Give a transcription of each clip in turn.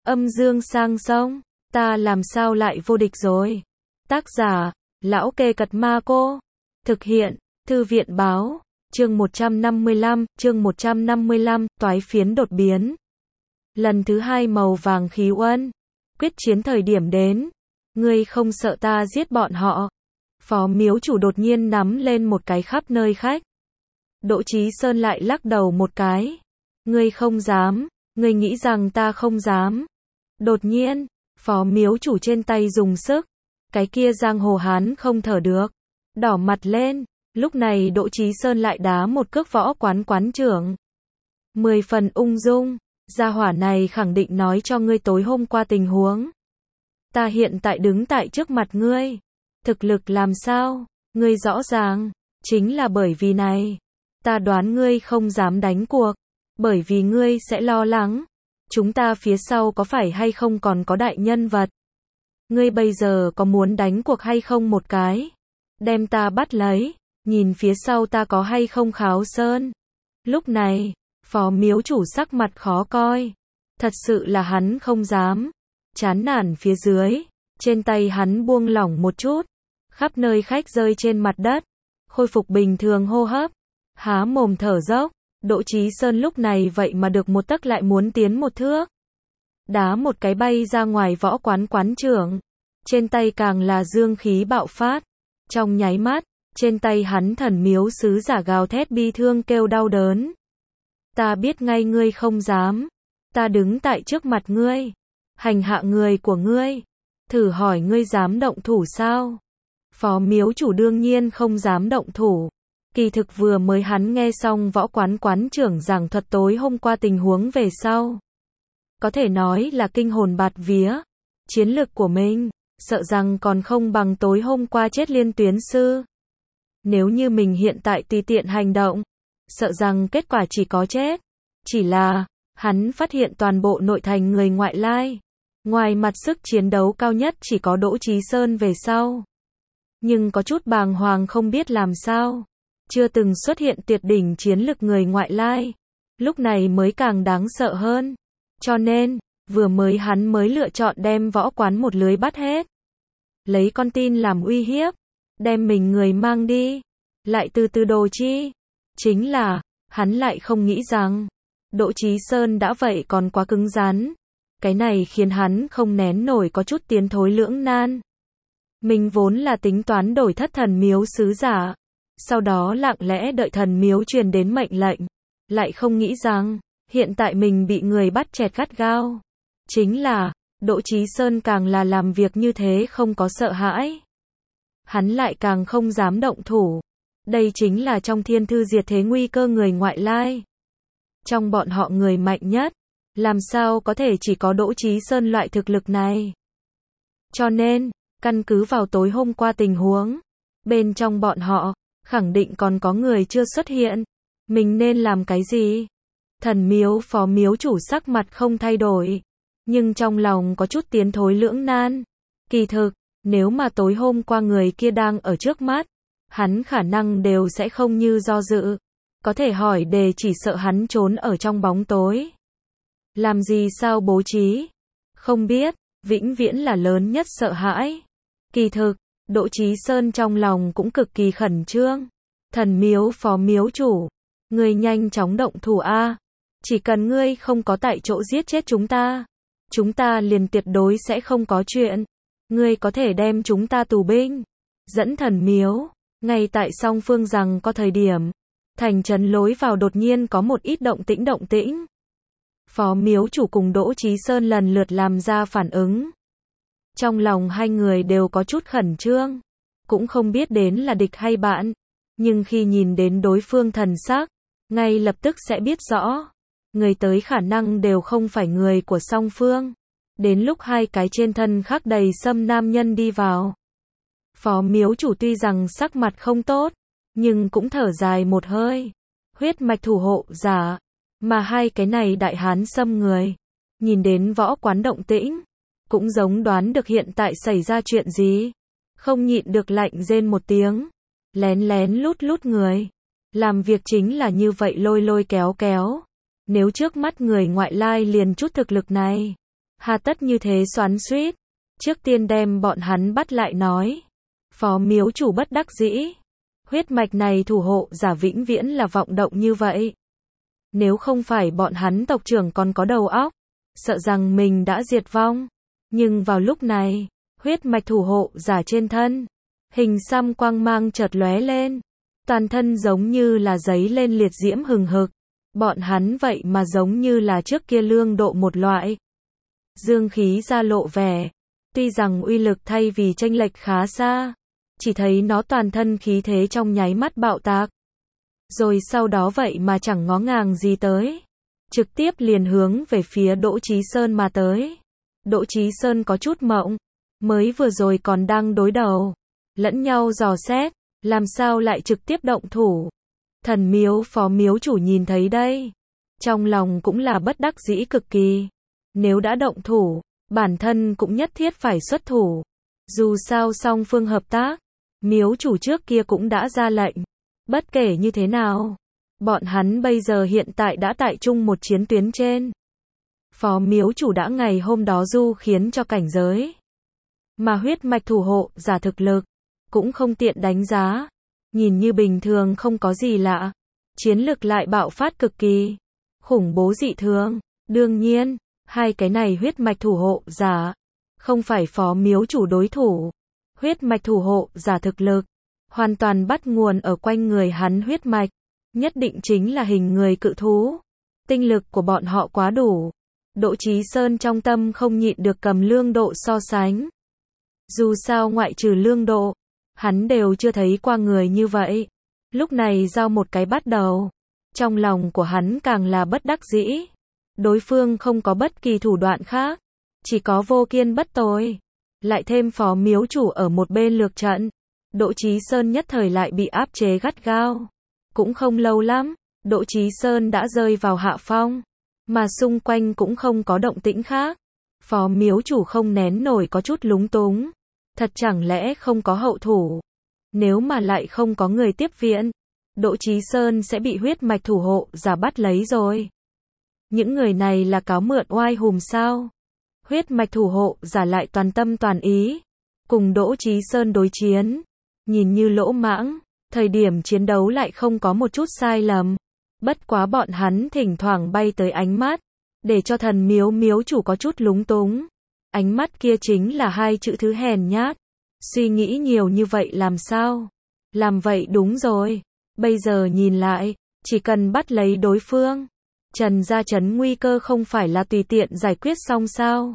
Âm dương sang sông, ta làm sao lại vô địch rồi. Tác giả, Lão Kê Cật Ma Cô. Thực hiện, Thư viện Báo. Chương 155, toái phiến đột biến. Lần thứ 2 màu vàng khí uân. Quyết chiến thời điểm đến. Ngươi không sợ ta giết bọn họ. Phó miếu chủ đột nhiên nắm lên một cái khắp nơi khách. Đỗ Chí Sơn lại lắc đầu một cái. Ngươi không dám, ngươi nghĩ rằng ta không dám. Đột nhiên, phó miếu chủ trên tay dùng sức. Cái kia giang hồ hán không thở được. Đỏ mặt lên, lúc này Đỗ Chí Sơn lại đá một cước võ quán trưởng. 10 phần ung dung, gia hỏa này khẳng định nói cho ngươi tối hôm qua tình huống. Ta hiện tại đứng tại trước mặt ngươi. Thực lực làm sao, ngươi rõ ràng, chính là bởi vì này. Ta đoán ngươi không dám đánh cuộc, bởi vì ngươi sẽ lo lắng. Chúng ta phía sau có phải hay không còn có đại nhân vật. Ngươi bây giờ có muốn đánh cuộc hay không một cái? Đem ta bắt lấy, nhìn phía sau ta có hay không Kháo Sơn. Lúc này, phó miếu chủ sắc mặt khó coi. Thật sự là hắn không dám. Chán nản phía dưới, trên tay hắn buông lỏng một chút. Khắp nơi khách rơi trên mặt đất. Khôi phục bình thường hô hấp. Há mồm thở dốc. Đỗ Chí Sơn lúc này vậy mà được một tấc lại muốn tiến một thước. Đá một cái bay ra ngoài võ quán trưởng. Trên tay càng là dương khí bạo phát. Trong nháy mắt, trên tay hắn thần miếu sứ giả gào thét bi thương kêu đau đớn. Ta biết ngay ngươi không dám. Ta đứng tại trước mặt ngươi. Hành hạ người của ngươi. Thử hỏi ngươi dám động thủ sao? Phó miếu chủ đương nhiên không dám động thủ. Kỳ thực vừa mới hắn nghe xong võ quán trưởng giảng thuật tối hôm qua tình huống về sau. Có thể nói là kinh hồn bạt vía. Chiến lực của mình, sợ rằng còn không bằng tối hôm qua chết Liên Tuyến Sư. Nếu như mình hiện tại tùy tiện hành động, sợ rằng kết quả chỉ có chết. Chỉ là, hắn phát hiện toàn bộ nội thành người ngoại lai. Ngoài mặt sức chiến đấu cao nhất chỉ có Đỗ Chí Sơn về sau. Nhưng có chút bàng hoàng không biết làm sao. Chưa từng xuất hiện tuyệt đỉnh chiến lực người ngoại lai. Lúc này mới càng đáng sợ hơn. Cho nên, vừa mới hắn mới lựa chọn đem võ quán một lưới bắt hết. Lấy con tin làm uy hiếp. Đem mình người mang đi. Lại từ từ đồ chi. Chính là, hắn lại không nghĩ rằng. Đỗ Chí Sơn đã vậy còn quá cứng rắn. Cái này khiến hắn không nén nổi có chút tiến thối lưỡng nan. Mình vốn là tính toán đổi thất thần miếu sứ giả. Sau đó lặng lẽ đợi thần miếu truyền đến mệnh lệnh. Lại không nghĩ rằng, hiện tại mình bị người bắt chẹt gắt gao. Chính là, Đỗ Chí Sơn càng là làm việc như thế không có sợ hãi. Hắn lại càng không dám động thủ. Đây chính là trong thiên thư diệt thế nguy cơ người ngoại lai. Trong bọn họ người mạnh nhất, làm sao có thể chỉ có Đỗ Chí Sơn loại thực lực này. Cho nên, căn cứ vào tối hôm qua tình huống, bên trong bọn họ, khẳng định còn có người chưa xuất hiện. Mình nên làm cái gì? Thần miếu phó miếu chủ sắc mặt không thay đổi. Nhưng trong lòng có chút tiến thối lưỡng nan. Kỳ thực, nếu mà tối hôm qua người kia đang ở trước mắt, hắn khả năng đều sẽ không như do dự. Có thể hỏi đề chỉ sợ hắn trốn ở trong bóng tối. Làm gì sao bố trí? Không biết, vĩnh viễn là lớn nhất sợ hãi. Kỳ thực, Đỗ Chí Sơn trong lòng cũng cực kỳ khẩn trương. Thần miếu phó miếu chủ, ngươi nhanh chóng động thủ a. Chỉ cần ngươi không có tại chỗ giết chết chúng ta liền tuyệt đối sẽ không có chuyện. Ngươi có thể đem chúng ta tù binh, dẫn thần miếu. Ngay tại song phương rằng có thời điểm, thành trấn lối vào đột nhiên có một ít động tĩnh. Phó miếu chủ cùng Đỗ Chí Sơn lần lượt làm ra phản ứng. Trong lòng hai người đều có chút khẩn trương, cũng không biết đến là địch hay bạn, nhưng khi nhìn đến đối phương thần sắc, ngay lập tức sẽ biết rõ, người tới khả năng đều không phải người của song phương. Đến lúc hai cái trên thân khắc đầy sâm nam nhân đi vào, phó miếu chủ tuy rằng sắc mặt không tốt, nhưng cũng thở dài một hơi. Huyết mạch thủ hộ giả, mà hai cái này đại hán sâm người, nhìn đến võ quán động tĩnh, cũng giống đoán được hiện tại xảy ra chuyện gì. Không nhịn được lạnh rên một tiếng, lén lút người. Làm việc chính là như vậy lôi kéo. Nếu trước mắt người ngoại lai liền chút thực lực này, Hà tất như thế xoắn xuýt, trước tiên đem bọn hắn bắt lại nói. Phó miếu chủ bất đắc dĩ. Huyết mạch này thủ hộ giả vĩnh viễn là vọng động như vậy. Nếu không phải bọn hắn tộc trưởng còn có đầu óc, sợ rằng mình đã diệt vong. Nhưng vào lúc này, huyết mạch thủ hộ giả trên thân, hình xăm quang mang chợt lóe lên. Toàn thân giống như là giấy lên liệt diễm hừng hực. Bọn hắn vậy mà giống như là trước kia lương độ một loại. Dương khí ra lộ vẻ. Tuy rằng uy lực thay vì chênh lệch khá xa, chỉ thấy nó toàn thân khí thế trong nháy mắt bạo tạc. Rồi sau đó vậy mà chẳng ngó ngàng gì tới. Trực tiếp liền hướng về phía Đỗ Chí Sơn mà tới. Đỗ Chí Sơn có chút mộng. Mới vừa rồi còn đang đối đầu. Lẫn nhau dò xét. Làm sao lại trực tiếp động thủ. Thần miếu phó miếu chủ nhìn thấy đây. Trong lòng cũng là bất đắc dĩ cực kỳ. Nếu đã động thủ, bản thân cũng nhất thiết phải xuất thủ. Dù sao song phương hợp tác, miếu chủ trước kia cũng đã ra lệnh. Bất kể như thế nào, bọn hắn bây giờ hiện tại đã tại chung một chiến tuyến trên. Phó miếu chủ đã ngày hôm đó du khiến cho cảnh giới. Mà huyết mạch thủ hộ giả thực lực, cũng không tiện đánh giá. Nhìn như bình thường không có gì lạ. Chiến lực lại bạo phát cực kỳ. Khủng bố dị thường. Đương nhiên, hai cái này huyết mạch thủ hộ giả, không phải phó miếu chủ đối thủ. Huyết mạch thủ hộ giả thực lực, hoàn toàn bắt nguồn ở quanh người hắn huyết mạch. Nhất định chính là hình người cự thú. Tinh lực của bọn họ quá đủ. Đỗ Chí Sơn trong tâm không nhịn được cầm Lương Độ so sánh. Dù sao ngoại trừ Lương Độ, hắn đều chưa thấy qua người như vậy. Lúc này giao một cái bắt đầu. Trong lòng của hắn càng là bất đắc dĩ. Đối phương không có bất kỳ thủ đoạn khác. Chỉ có vô kiên bất tồi. Lại thêm phó miếu chủ ở một bên lược trận. Đỗ Chí Sơn nhất thời lại bị áp chế gắt gao. Cũng không lâu lắm, Đỗ Chí Sơn đã rơi vào hạ phong. Mà xung quanh cũng không có động tĩnh khác. Phó miếu chủ không nén nổi có chút lúng túng. Thật chẳng lẽ không có hậu thủ? Nếu mà lại không có người tiếp viện, Đỗ Chí Sơn sẽ bị huyết mạch thủ hộ giả bắt lấy rồi. Những người này là cáo mượn oai hùm sao? Huyết mạch thủ hộ giả lại toàn tâm toàn ý, cùng Đỗ Chí Sơn đối chiến. Nhìn như lỗ mãng, thời điểm chiến đấu lại không có một chút sai lầm. Bất quá bọn hắn thỉnh thoảng bay tới ánh mắt, để cho thần miếu miếu chủ có chút lúng túng. Ánh mắt kia chính là hai chữ thứ hèn nhát. Suy nghĩ nhiều như vậy làm sao? Làm vậy đúng rồi. Bây giờ nhìn lại, chỉ cần bắt lấy đối phương, Trần gia trấn nguy cơ không phải là tùy tiện giải quyết xong sao?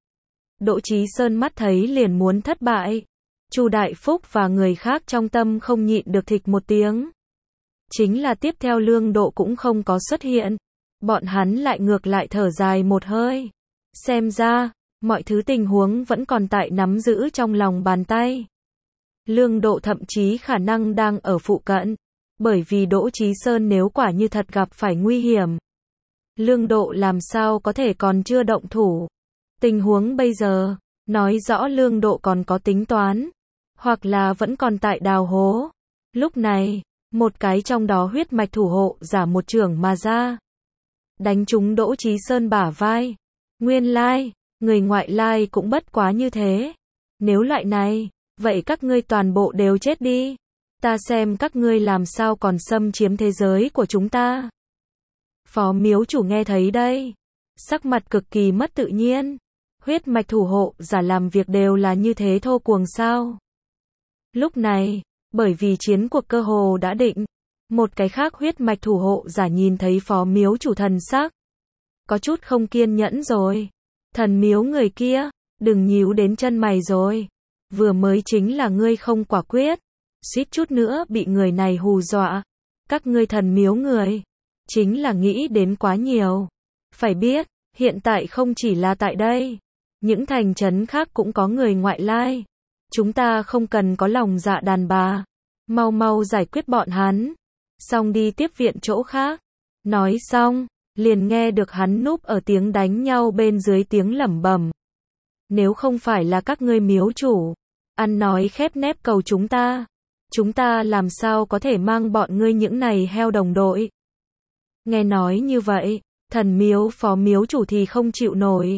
Đỗ Chí Sơn mắt thấy liền muốn thất bại. Chu Đại Phúc và người khác trong tâm không nhịn được thịch một tiếng. Chính là tiếp theo Lương Độ cũng không có xuất hiện. Bọn hắn lại ngược lại thở dài một hơi. Xem ra, mọi thứ tình huống vẫn còn tại nắm giữ trong lòng bàn tay. Lương Độ thậm chí khả năng đang ở phụ cận. Bởi vì Đỗ Chí Sơn nếu quả như thật gặp phải nguy hiểm, Lương Độ làm sao có thể còn chưa động thủ. Tình huống bây giờ, nói rõ Lương Độ còn có tính toán, hoặc là vẫn còn tại đào hố. Lúc này, một cái trong đó huyết mạch thủ hộ giả một chưởng mà ra. Đánh trúng Đỗ Chí Sơn bả vai. Nguyên lai, người ngoại lai cũng bất quá như thế. Nếu loại này, vậy các ngươi toàn bộ đều chết đi. Ta xem các ngươi làm sao còn xâm chiếm thế giới của chúng ta. Phó miếu chủ nghe thấy đây, sắc mặt cực kỳ mất tự nhiên. Huyết mạch thủ hộ giả làm việc đều là như thế thô cuồng sao? Lúc này, bởi vì chiến cuộc cơ hồ đã định, một cái khác huyết mạch thủ hộ giả nhìn thấy phó miếu chủ thần sắc, có chút không kiên nhẫn rồi. Thần miếu người kia, đừng nhíu đến chân mày rồi. Vừa mới chính là ngươi không quả quyết, suýt chút nữa bị người này hù dọa. Các ngươi thần miếu người, chính là nghĩ đến quá nhiều. Phải biết, hiện tại không chỉ là tại đây, những thành trấn khác cũng có người ngoại lai. Chúng ta không cần có lòng dạ đàn bà. Mau mau giải quyết bọn hắn. Xong đi tiếp viện chỗ khác. Nói xong, liền nghe được hắn núp ở tiếng đánh nhau bên dưới tiếng lẩm bẩm. Nếu không phải là các ngươi miếu chủ, ăn nói khép nép cầu chúng ta làm sao có thể mang bọn ngươi những này heo đồng đội. Nghe nói như vậy, thần miếu phó miếu chủ thì không chịu nổi.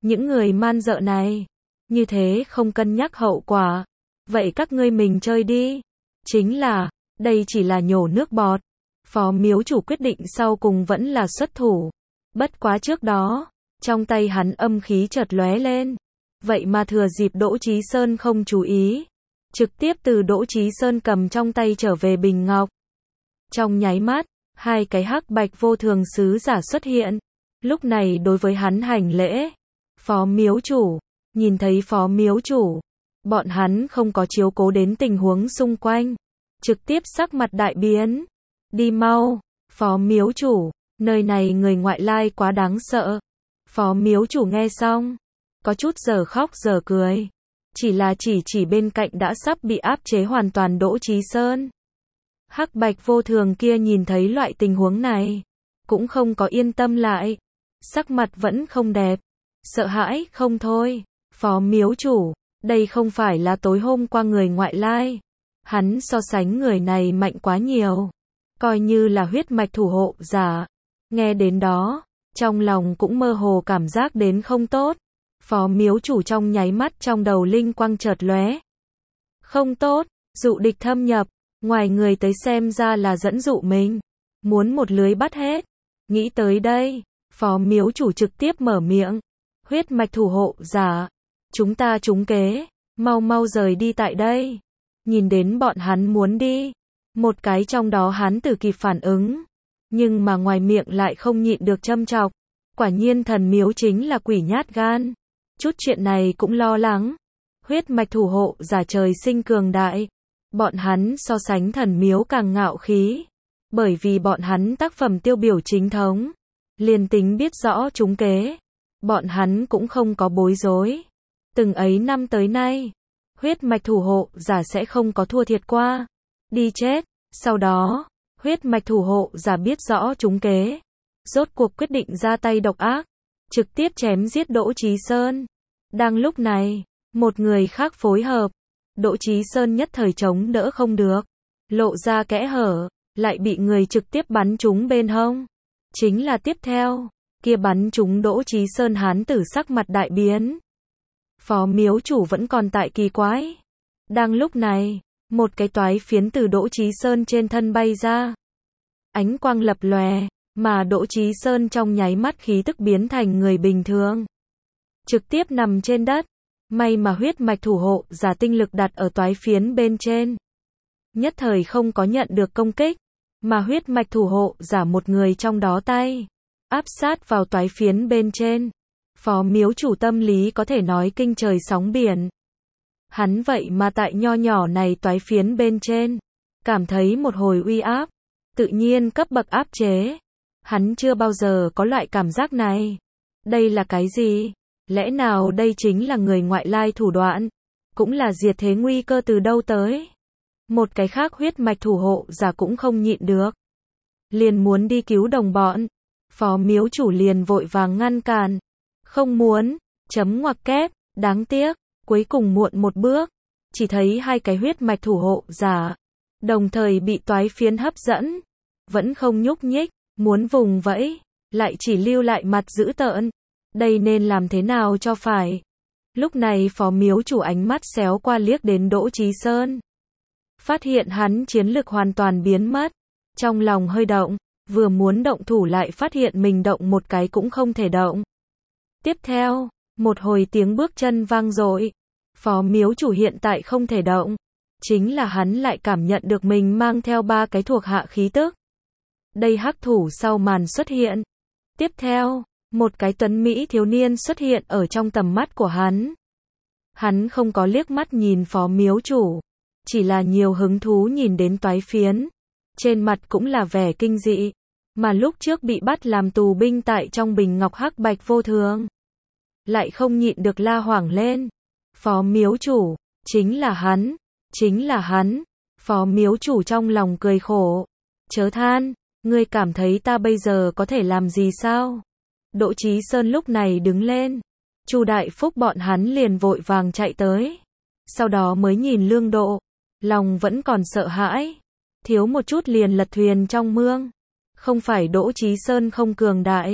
Những người man dợ này, như thế không cân nhắc hậu quả. Vậy các ngươi mình chơi đi. Chính là, đây chỉ là nhổ nước bọt. Phó miếu chủ quyết định sau cùng vẫn là xuất thủ. Bất quá trước đó, trong tay hắn âm khí chợt lóe lên. Vậy mà thừa dịp Đỗ Chí Sơn không chú ý, trực tiếp từ Đỗ Chí Sơn cầm trong tay trở về bình ngọc. Trong nháy mắt, hai cái hắc bạch vô thường sứ giả xuất hiện. Lúc này đối với hắn hành lễ. Phó miếu chủ, nhìn thấy phó miếu chủ, bọn hắn không có chiếu cố đến tình huống xung quanh. Trực tiếp sắc mặt đại biến. Đi mau, phó miếu chủ, nơi này người ngoại lai quá đáng sợ. Phó miếu chủ nghe xong, có chút giờ khóc giờ cười. Chỉ là chỉ bên cạnh đã sắp bị áp chế hoàn toàn Đỗ Chí Sơn. Hắc bạch vô thường kia nhìn thấy loại tình huống này, cũng không có yên tâm lại. Sắc mặt vẫn không đẹp, sợ hãi không thôi. Phó miếu chủ, đây không phải là tối hôm qua người ngoại lai. Hắn so sánh người này mạnh quá nhiều. Coi như là huyết mạch thủ hộ giả. Nghe đến đó, trong lòng cũng mơ hồ cảm giác đến không tốt. Phó miếu chủ trong nháy mắt trong đầu linh quang chợt lóe. Không tốt, dụ địch thâm nhập, ngoài người tới xem ra là dẫn dụ mình. Muốn một lưới bắt hết. Nghĩ tới đây, phó miếu chủ trực tiếp mở miệng. Huyết mạch thủ hộ giả, chúng ta trúng kế, mau rời đi tại đây. Nhìn đến bọn hắn muốn đi, một cái trong đó hắn tử kịp phản ứng, nhưng mà ngoài miệng lại không nhịn được châm chọc. Quả nhiên thần miếu chính là quỷ nhát gan. Chút chuyện này cũng lo lắng. Huyết mạch thủ hộ giả trời sinh cường đại. Bọn hắn so sánh thần miếu càng ngạo khí. Bởi vì bọn hắn tác phẩm tiêu biểu chính thống. Liền tính biết rõ trúng kế, bọn hắn cũng không có bối rối. Từng ấy năm tới nay, huyết mạch thủ hộ giả sẽ không có thua thiệt qua. Đi chết. Sau đó, huyết mạch thủ hộ giả biết rõ trúng kế. Rốt cuộc quyết định ra tay độc ác. Trực tiếp chém giết Đỗ Chí Sơn. Đang lúc này, một người khác phối hợp. Đỗ Chí Sơn nhất thời chống đỡ không được. Lộ ra kẽ hở, lại bị người trực tiếp bắn trúng bên hông. Chính là tiếp theo, kia bắn trúng Đỗ Chí Sơn hán tử sắc mặt đại biến. Phó miếu chủ vẫn còn tại kỳ quái. Đang lúc này, một cái toái phiến từ Đỗ Chí Sơn trên thân bay ra. Ánh quang lập lòe, mà Đỗ Chí Sơn trong nháy mắt khí tức biến thành người bình thường. Trực tiếp nằm trên đất. May mà huyết mạch thủ hộ giả tinh lực đặt ở toái phiến bên trên. Nhất thời không có nhận được công kích. Mà huyết mạch thủ hộ giả một người trong đó tay áp sát vào toái phiến bên trên. Phó miếu chủ tâm lý có thể nói kinh trời sóng biển. Hắn vậy mà tại nho nhỏ này toái phiến bên trên, cảm thấy một hồi uy áp, tự nhiên cấp bậc áp chế. Hắn chưa bao giờ có loại cảm giác này. Đây là cái gì? Lẽ nào đây chính là người ngoại lai thủ đoạn? Cũng là diệt thế nguy cơ từ đâu tới? Một cái khác huyết mạch thủ hộ giả cũng không nhịn được. Liền muốn đi cứu đồng bọn. Phó miếu chủ liền vội vàng ngăn cản. Không muốn, chấm ngoặc kép, đáng tiếc, cuối cùng muộn một bước. Chỉ thấy hai cái huyết mạch thủ hộ giả, đồng thời bị toái phiến hấp dẫn. Vẫn không nhúc nhích, muốn vùng vẫy, lại chỉ lưu lại mặt dữ tợn. Đây nên làm thế nào cho phải? Lúc này phó miếu chủ ánh mắt xéo qua liếc đến Đỗ Chí Sơn. Phát hiện hắn chiến lực hoàn toàn biến mất. Trong lòng hơi động, vừa muốn động thủ lại phát hiện mình động một cái cũng không thể động. Tiếp theo, một hồi tiếng bước chân vang dội. Phó miếu chủ hiện tại không thể động. Chính là hắn lại cảm nhận được mình mang theo ba cái thuộc hạ khí tức. Đây hắc thủ sau màn xuất hiện. Tiếp theo, một cái tuấn mỹ thiếu niên xuất hiện ở trong tầm mắt của hắn. Hắn không có liếc mắt nhìn phó miếu chủ, chỉ là nhiều hứng thú nhìn đến toái phiến. Trên mặt cũng là vẻ kinh dị. Mà lúc trước bị bắt làm tù binh tại trong bình ngọc hắc bạch vô thường, lại không nhịn được la hoảng lên. Phó miếu chủ, chính là hắn, chính là hắn. Phó miếu chủ trong lòng cười khổ. Chớ than, ngươi cảm thấy ta bây giờ có thể làm gì sao? Đỗ Chí Sơn lúc này đứng lên. Chu Đại Phúc bọn hắn liền vội vàng chạy tới. Sau đó mới nhìn Lương Độ, lòng vẫn còn sợ hãi. Thiếu một chút liền lật thuyền trong mương. Không phải Đỗ Chí Sơn không cường đại,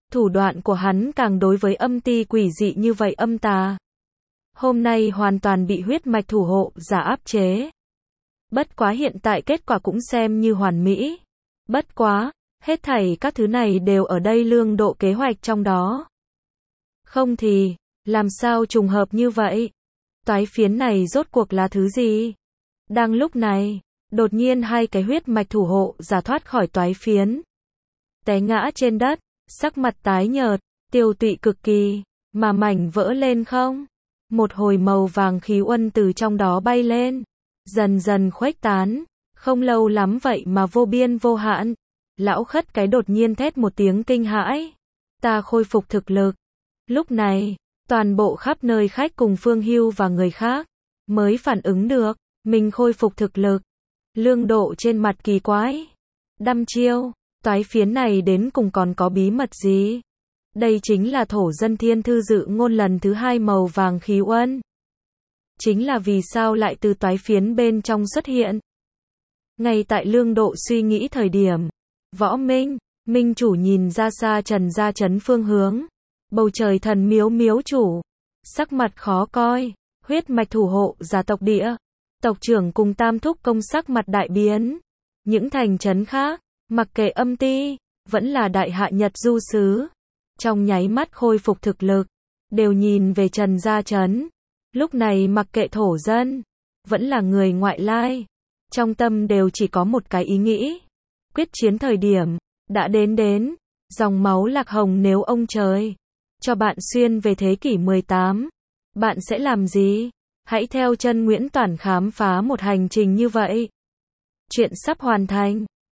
Thủ đoạn của hắn càng đối với âm ti quỷ dị như vậy âm tà. Hôm nay hoàn toàn bị huyết mạch thủ hộ giả áp chế. Bất quá hiện tại kết quả cũng xem như hoàn mỹ. Bất quá, hết thảy các thứ này đều ở đây Lương Độ kế hoạch trong đó. Không thì, làm sao trùng hợp như vậy? Toái phiến này rốt cuộc là thứ gì? Đang lúc này, đột nhiên hai cái huyết mạch thủ hộ giả thoát khỏi toái phiến. Té ngã trên đất, sắc mặt tái nhợt, tiêu tụy cực kỳ, mà mảnh vỡ lên không? Một hồi màu vàng khí uân từ trong đó bay lên, dần dần khuếch tán, không lâu lắm vậy mà vô biên vô hạn. Lão khất cái đột nhiên thét một tiếng kinh hãi. Ta khôi phục thực lực. Lúc này, toàn bộ khắp nơi khách cùng Phương Hưu và người khác, mới phản ứng được, mình khôi phục thực lực. Lương Độ trên mặt kỳ quái. Đăm chiêu, toái phiến này đến cùng còn có bí mật gì? Đây chính là thổ dân thiên thư dự ngôn lần thứ 2 màu vàng khí uân. Chính là vì sao lại từ toái phiến bên trong xuất hiện. Ngay tại Lương Độ suy nghĩ thời điểm, Võ Minh, Minh chủ nhìn ra xa Trần Gia Trấn phương hướng. Bầu trời thần miếu miếu chủ, sắc mặt khó coi, huyết mạch thủ hộ gia tộc địa. Tộc trưởng cùng Tam Thúc Công sắc mặt đại biến. Những thành trấn khác, mặc kệ âm ti, vẫn là đại hạ Nhật du sứ. Trong nháy mắt khôi phục thực lực, đều nhìn về Trần Gia Trấn. Lúc này mặc kệ thổ dân, vẫn là người ngoại lai. Trong tâm đều chỉ có một cái ý nghĩ. Quyết chiến thời điểm, đã đến. Dòng máu Lạc Hồng nếu ông trời cho bạn xuyên về thế kỷ 18, bạn sẽ làm gì? Hãy theo chân Nguyễn Toản khám phá một hành trình như vậy. Chuyện sắp hoàn thành.